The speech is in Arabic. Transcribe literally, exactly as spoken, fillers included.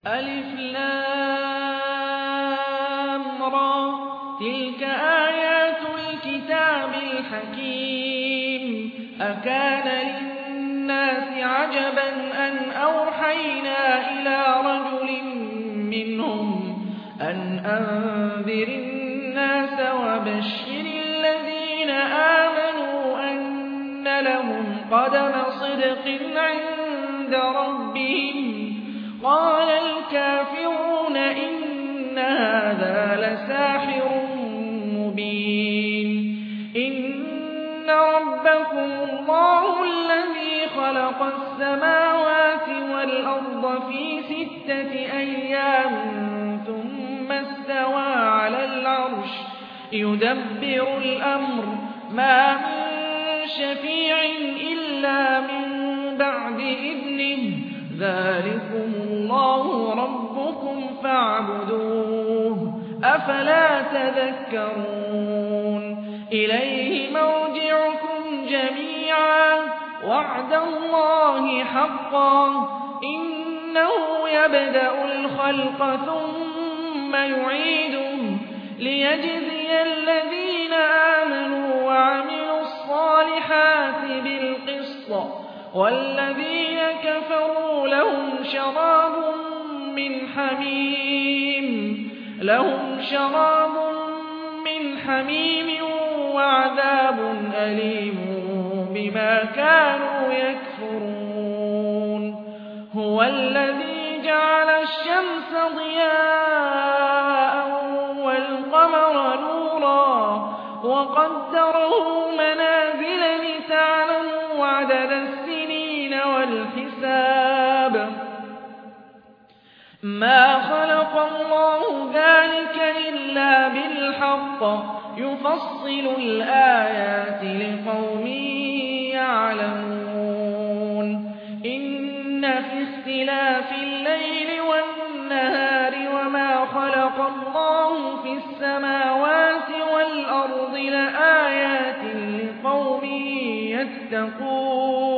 ألف لام را تلك آيات الكتاب الحكيم أكان للناس عجبا أن أوحينا إلى رجل منهم أن أنذر الناس وبشر الذين آمنوا أن لهم قدم صدق عند ربهم قال الكافرون إن هذا لساحر مبين إن ربكم الله الذي خلق السماوات والأرض في ستة أيام ثم استوى على العرش يدبر الأمر ما من شفيع إلا من بعد إذنه ذلكم الله ربكم فاعبدوه أفلا تذكرون إليه مرجعكم جميعا وعد الله حقا إنه يبدأ الخلق ثم يعيده ليجزي الذين آمنوا وعملوا الصالحات بالقسط والذين كفروا لهم شراب من حميم لهم شراب من حميم وعذاب أليم بما كانوا يكفرون هو الذي جعل الشمس ضياء والقمر نورا وقدره منازل لتعلموا عدد السنين والحساب ما خلق الله ذلك إلا بالحق يفصل الآيات لقوم يعلمون إن في اختلاف الليل والنهار وما خلق الله في السماوات والأرض لآيات لقوم يتقون